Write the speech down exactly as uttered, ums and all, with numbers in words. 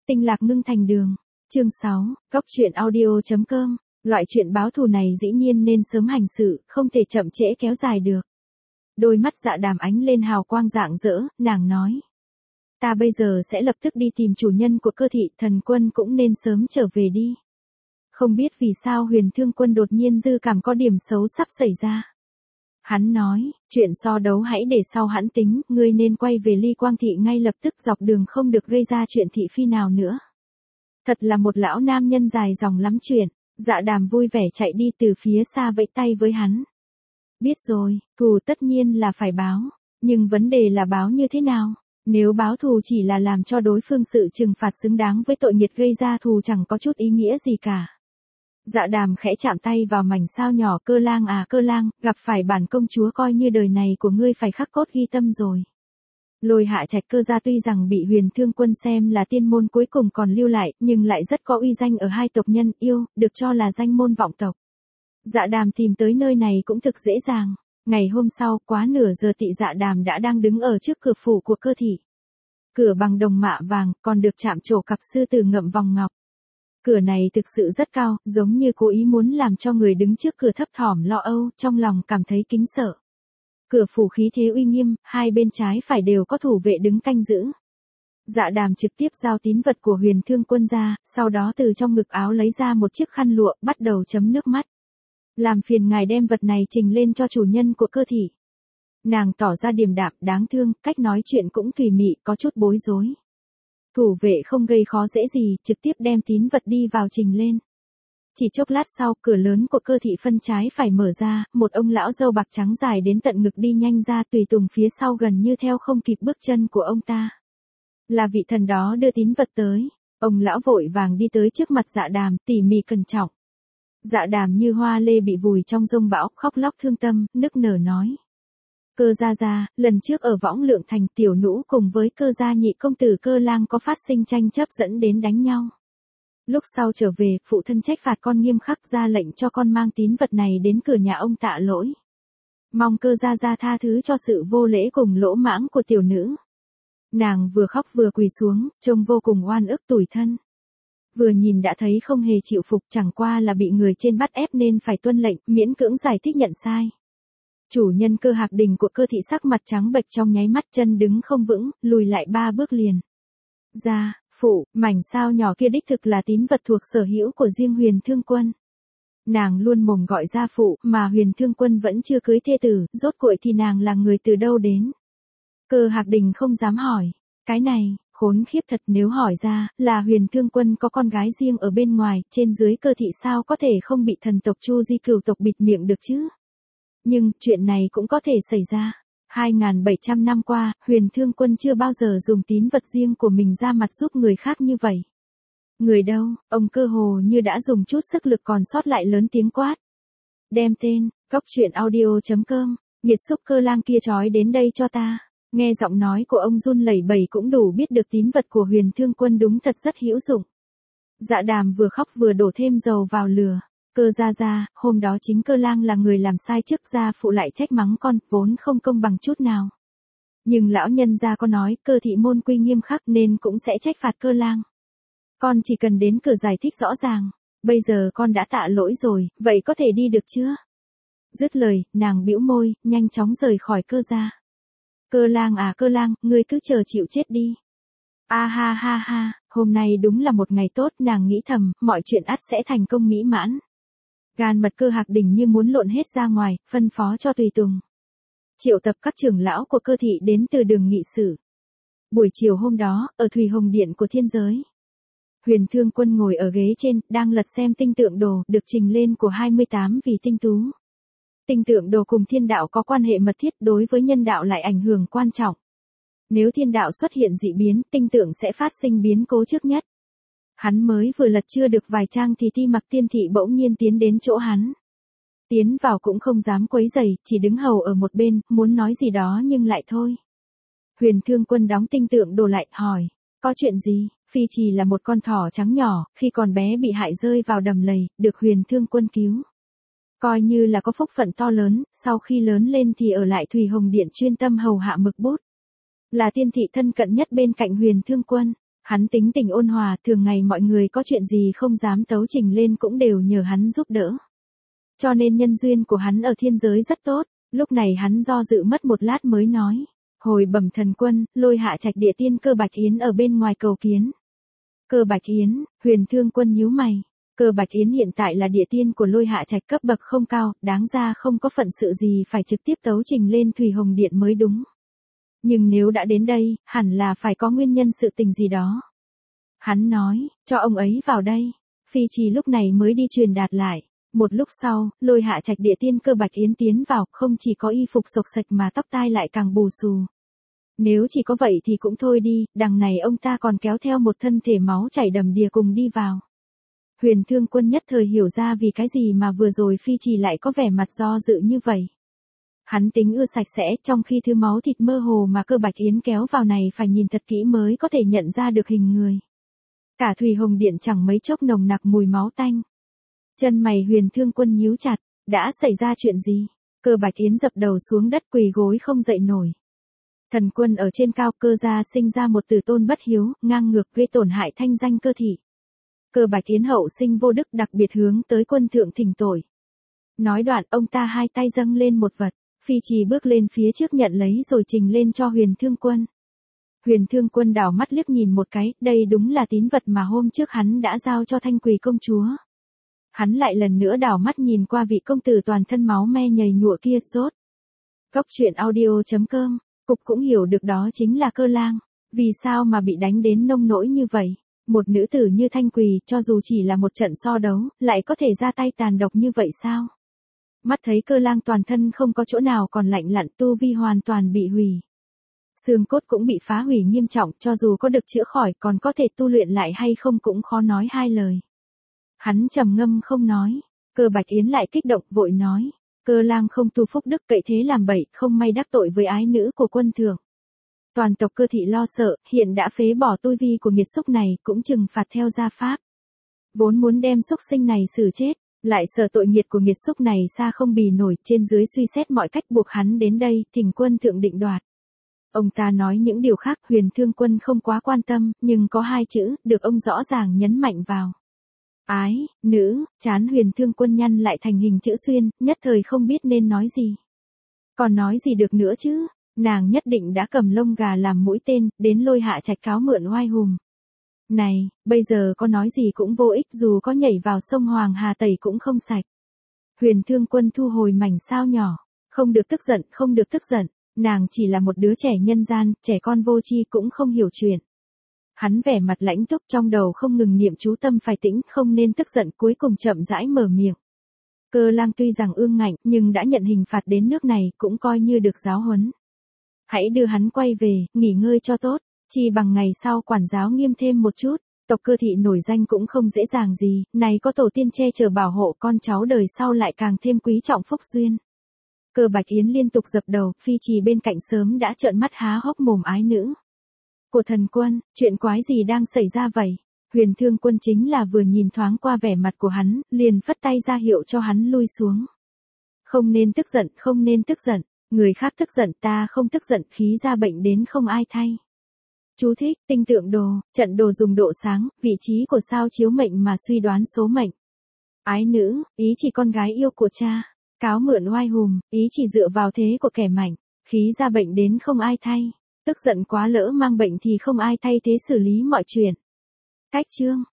Tinh lạc ngưng thành đường. Chương sáu, Cóc truyện audio chấm com. Loại chuyện báo thù này dĩ nhiên nên sớm hành sự, không thể chậm trễ kéo dài được. Đôi mắt Dạ Đàm ánh lên hào quang rạng rỡ, nàng nói. Ta bây giờ sẽ lập tức đi tìm chủ nhân của cơ thị, Thần Quân cũng nên sớm trở về đi. Không biết vì sao Huyền Thương Quân đột nhiên dư cảm có điểm xấu sắp xảy ra. Hắn nói, chuyện so đấu hãy để sau hãn tính, ngươi nên quay về Ly Quang Thị ngay lập tức, dọc đường không được gây ra chuyện thị phi nào nữa. Thật là một lão nam nhân dài dòng lắm chuyện. Dạ Đàm vui vẻ chạy đi, từ phía xa vẫy tay với hắn. Biết rồi, thù tất nhiên là phải báo, nhưng vấn đề là báo như thế nào? Nếu báo thù chỉ là làm cho đối phương sự trừng phạt xứng đáng với tội nghiệt gây ra, thù chẳng có chút ý nghĩa gì cả. Dạ Đàm khẽ chạm tay vào mảnh sao nhỏ. Cơ Lang à Cơ Lang, gặp phải bản công chúa coi như đời này của ngươi phải khắc cốt ghi tâm rồi. Lôi Hạ Trạch Cơ gia tuy rằng bị Huyền Thương Quân xem là tiên môn cuối cùng còn lưu lại, nhưng lại rất có uy danh ở hai tộc Nhân Yêu, được cho là danh môn vọng tộc. Dạ Đàm tìm tới nơi này cũng thực dễ dàng. Ngày hôm sau, quá nửa giờ tị, Dạ Đàm đã đang đứng ở trước cửa phủ của cơ thị. Cửa bằng đồng mạ vàng, còn được chạm trổ cặp sư tử ngậm vòng ngọc. Cửa này thực sự rất cao, giống như cố ý muốn làm cho người đứng trước cửa thấp thỏm lo âu, trong lòng cảm thấy kính sợ. Cửa phủ khí thế uy nghiêm, hai bên trái phải đều có thủ vệ đứng canh giữ. Dạ Đàm trực tiếp giao tín vật của Huyền Thương Quân ra, sau đó từ trong ngực áo lấy ra một chiếc khăn lụa, bắt đầu chấm nước mắt. Làm phiền ngài đem vật này trình lên cho chủ nhân của cơ thị. Nàng tỏ ra điềm đạm, đáng thương, cách nói chuyện cũng tùy mị, có chút bối rối. Thủ vệ không gây khó dễ gì, trực tiếp đem tín vật đi vào trình lên. Chỉ chốc lát sau, cửa lớn của cơ thị phân trái phải mở ra, một ông lão râu bạc trắng dài đến tận ngực đi nhanh ra, tùy tùng phía sau gần như theo không kịp bước chân của ông ta. Là vị thần đó đưa tín vật tới. Ông lão vội vàng đi tới trước mặt Dạ Đàm, tỉ mỉ cẩn trọng. Dạ Đàm như hoa lê bị vùi trong giông bão, khóc lóc thương tâm, nức nở nói. Cơ gia gia, lần trước ở Võng Lượng Thành, tiểu nũ cùng với cơ gia nhị công tử Cơ Lang có phát sinh tranh chấp dẫn đến đánh nhau. Lúc sau trở về, phụ thân trách phạt con nghiêm khắc, ra lệnh cho con mang tín vật này đến cửa nhà ông tạ lỗi. Mong cơ gia gia tha thứ cho sự vô lễ cùng lỗ mãng của tiểu nữ. Nàng vừa khóc vừa quỳ xuống, trông vô cùng oan ức tủi thân. Vừa nhìn đã thấy không hề chịu phục, chẳng qua là bị người trên bắt ép nên phải tuân lệnh, miễn cưỡng giải thích nhận sai. Chủ nhân Cơ Hạc Đình của cơ thị sắc mặt trắng bệch, trong nháy mắt chân đứng không vững, lùi lại ba bước liền. Gia, phụ, mảnh sao nhỏ kia đích thực là tín vật thuộc sở hữu của riêng Huyền Thương Quân. Nàng luôn mồm gọi gia phụ, mà Huyền Thương Quân vẫn chưa cưới thê tử, rốt cuộc thì nàng là người từ đâu đến. Cơ Hạc Đình không dám hỏi. Cái này, khốn khiếp thật, nếu hỏi ra, là Huyền Thương Quân có con gái riêng ở bên ngoài, trên dưới cơ thị sao có thể không bị thần tộc Chu Di cửu tộc bịt miệng được chứ. Nhưng, chuyện này cũng có thể xảy ra. hai nghìn bảy trăm năm qua, Huyền Thương Quân chưa bao giờ dùng tín vật riêng của mình ra mặt giúp người khác như vậy. Người đâu, ông cơ hồ như đã dùng chút sức lực còn sót lại lớn tiếng quát. Đem tên, cóc truyện audio chấm com, nghiệt xúc Cơ Lang kia trói đến đây cho ta. Nghe giọng nói của ông run lẩy bẩy cũng đủ biết được tín vật của Huyền Thương Quân đúng thật rất hữu dụng. Dạ Đàm vừa khóc vừa đổ thêm dầu vào lửa. Cơ gia gia, hôm đó chính Cơ Lang là người làm sai trước, gia phụ lại trách mắng con, vốn không công bằng chút nào. Nhưng lão nhân gia có nói, cơ thị môn quy nghiêm khắc nên cũng sẽ trách phạt Cơ Lang. Con chỉ cần đến cửa giải thích rõ ràng. Bây giờ con đã tạ lỗi rồi, vậy có thể đi được chưa? Dứt lời, nàng bĩu môi, nhanh chóng rời khỏi Cơ gia. Cơ Lang à Cơ Lang, ngươi cứ chờ chịu chết đi. A ha ha ha, hôm nay đúng là một ngày tốt, nàng nghĩ thầm, mọi chuyện ắt sẽ thành công mỹ mãn. Gan mật Cơ Hạc Đình như muốn lộn hết ra ngoài, phân phó cho tùy tùng. Triệu tập các trưởng lão của cơ thị đến từ đường nghị sự. Buổi chiều hôm đó, ở Thùy Hồng Điện của thiên giới. Huyền Thương Quân ngồi ở ghế trên, đang lật xem tinh tượng đồ, được trình lên của hai mươi tám vị tinh tú. Tinh tượng đồ cùng thiên đạo có quan hệ mật thiết, đối với nhân đạo lại ảnh hưởng quan trọng. Nếu thiên đạo xuất hiện dị biến, tinh tượng sẽ phát sinh biến cố trước nhất. Hắn mới vừa lật chưa được vài trang thì Ti Mặc Tiên Thị bỗng nhiên tiến đến chỗ hắn. Tiến vào cũng không dám quấy rầy, chỉ đứng hầu ở một bên, muốn nói gì đó nhưng lại thôi. Huyền Thương Quân đóng tinh tượng đồ lại, hỏi, có chuyện gì? Phi Trì là một con thỏ trắng nhỏ, khi còn bé bị hại rơi vào đầm lầy, được Huyền Thương Quân cứu. Coi như là có phúc phận to lớn, sau khi lớn lên thì ở lại Thùy Hồng Điện chuyên tâm hầu hạ mực bút. Là tiên thị thân cận nhất bên cạnh Huyền Thương Quân. Hắn tính tình ôn hòa, thường ngày mọi người có chuyện gì không dám tấu trình lên cũng đều nhờ hắn giúp đỡ. Cho nên nhân duyên của hắn ở thiên giới rất tốt, lúc này hắn do dự mất một lát mới nói. Hồi bẩm thần quân, Lôi Hạ Trạch địa tiên Cơ Bạch Yến ở bên ngoài cầu kiến. Cơ Bạch Yến, Huyền Thương Quân nhíu mày. Cơ Bạch Yến hiện tại là địa tiên của Lôi Hạ Trạch, cấp bậc không cao, đáng ra không có phận sự gì phải trực tiếp tấu trình lên Thủy Hồng Điện mới đúng. Nhưng nếu đã đến đây, hẳn là phải có nguyên nhân sự tình gì đó. Hắn nói, cho ông ấy vào đây. Phi Trì lúc này mới đi truyền đạt lại. Một lúc sau, Lôi Hạ Trạch địa tiên Cơ Bạch Yến tiến vào, không chỉ có y phục xộc xạch mà tóc tai lại càng bù xù. Nếu chỉ có vậy thì cũng thôi đi, đằng này ông ta còn kéo theo một thân thể máu chảy đầm đìa cùng đi vào. Huyền Thương Quân nhất thời hiểu ra vì cái gì mà vừa rồi Phi Trì lại có vẻ mặt do dự như vậy. Hắn tính ưa sạch sẽ, trong khi thứ máu thịt mơ hồ mà Cơ Bạch Yến kéo vào này phải nhìn thật kỹ mới có thể nhận ra được hình người. Cả Thủy Hồng Điện chẳng mấy chốc nồng nặc mùi máu tanh. Chân mày Huyền Thương Quân nhíu chặt, đã xảy ra chuyện gì? Cơ Bạch Yến dập đầu xuống đất quỳ gối không dậy nổi. Thần quân ở trên cao, Cơ gia sinh ra một tử tôn bất hiếu, ngang ngược gây tổn hại thanh danh Cơ thị. Cơ Bạch Yến hậu sinh vô đức, đặc biệt hướng tới quân thượng thỉnh tội. Nói đoạn, ông ta hai tay dâng lên một vật, Phi Trì bước lên phía trước nhận lấy rồi trình lên cho Huyền Thương Quân. Huyền Thương Quân đảo mắt liếc nhìn một cái, đây đúng là tín vật mà hôm trước hắn đã giao cho Thanh Quỳ công chúa. Hắn lại lần nữa đảo mắt nhìn qua vị công tử toàn thân máu me nhầy nhụa kia, rốt. Góc truyện audio chấm com, Cục cũng hiểu được đó chính là Cơ Lang. Vì sao mà bị đánh đến nông nỗi như vậy? Một nữ tử như Thanh Quỳ, cho dù chỉ là một trận so đấu, lại có thể ra tay tàn độc như vậy sao? Mắt thấy Cơ Lang toàn thân không có chỗ nào còn lạnh lặn, tu vi hoàn toàn bị hủy. Xương cốt cũng bị phá hủy nghiêm trọng, cho dù có được chữa khỏi còn có thể tu luyện lại hay không cũng khó nói hai lời. Hắn trầm ngâm không nói, Cơ Bạch Yến lại kích động vội nói. Cơ Lang không tu phúc đức cậy thế làm bậy, không may đắc tội với ái nữ của quân thượng. Toàn tộc Cơ thị lo sợ, hiện đã phế bỏ tu vi của nghiệt xúc này, cũng trừng phạt theo gia pháp. Vốn muốn đem xúc sinh này xử chết, lại sợ tội nghiệt của nghiệt xúc này xa không bì nổi, trên dưới suy xét mọi cách buộc hắn đến đây, thỉnh quân thượng định đoạt. Ông ta nói những điều khác Huyền Thương Quân không quá quan tâm, nhưng có hai chữ, được ông rõ ràng nhấn mạnh vào. Ái, nữ, chán Huyền Thương Quân nhăn lại thành hình chữ xuyên, nhất thời không biết nên nói gì. Còn nói gì được nữa chứ, nàng nhất định đã cầm lông gà làm mũi tên, đến Lôi Hạ Trạch cáo mượn oai hùng. Này, bây giờ có nói gì cũng vô ích, dù có nhảy vào sông Hoàng Hà tẩy cũng không sạch. Huyền Thương Quân thu hồi mảnh sao nhỏ, không được tức giận, không được tức giận, nàng chỉ là một đứa trẻ nhân gian, trẻ con vô tri cũng không hiểu chuyện. Hắn vẻ mặt lãnh túc, trong đầu không ngừng niệm chú tâm phải tĩnh, không nên tức giận, cuối cùng chậm rãi mở miệng. Cơ Lang tuy rằng ương ngạnh, nhưng đã nhận hình phạt đến nước này, cũng coi như được giáo huấn. Hãy đưa hắn quay về, nghỉ ngơi cho tốt, chi bằng ngày sau quản giáo nghiêm thêm một chút. Tộc Cơ thị nổi danh cũng không dễ dàng gì, này có tổ tiên che chở bảo hộ, con cháu đời sau lại càng thêm quý trọng phúc duyên. Cơ Bạch Yến liên tục dập đầu, Phi Trì bên cạnh sớm đã trợn mắt há hốc mồm. Ái nữ của thần quân, chuyện quái gì đang xảy ra vậy? Huyền Thương Quân chính là vừa nhìn thoáng qua vẻ mặt của hắn, liền phất tay ra hiệu cho hắn lui xuống. Không nên tức giận, không nên tức giận, người khác tức giận ta không tức giận, khí ra bệnh đến không ai thay. Chú thích, tinh tượng đồ, trận đồ dùng độ sáng, vị trí của sao chiếu mệnh mà suy đoán số mệnh. Ái nữ, ý chỉ con gái yêu của cha. Cáo mượn oai hùng, ý chỉ dựa vào thế của kẻ mạnh. Khí ra bệnh đến không ai thay. Tức giận quá lỡ mang bệnh thì không ai thay thế xử lý mọi chuyện. Cách chương.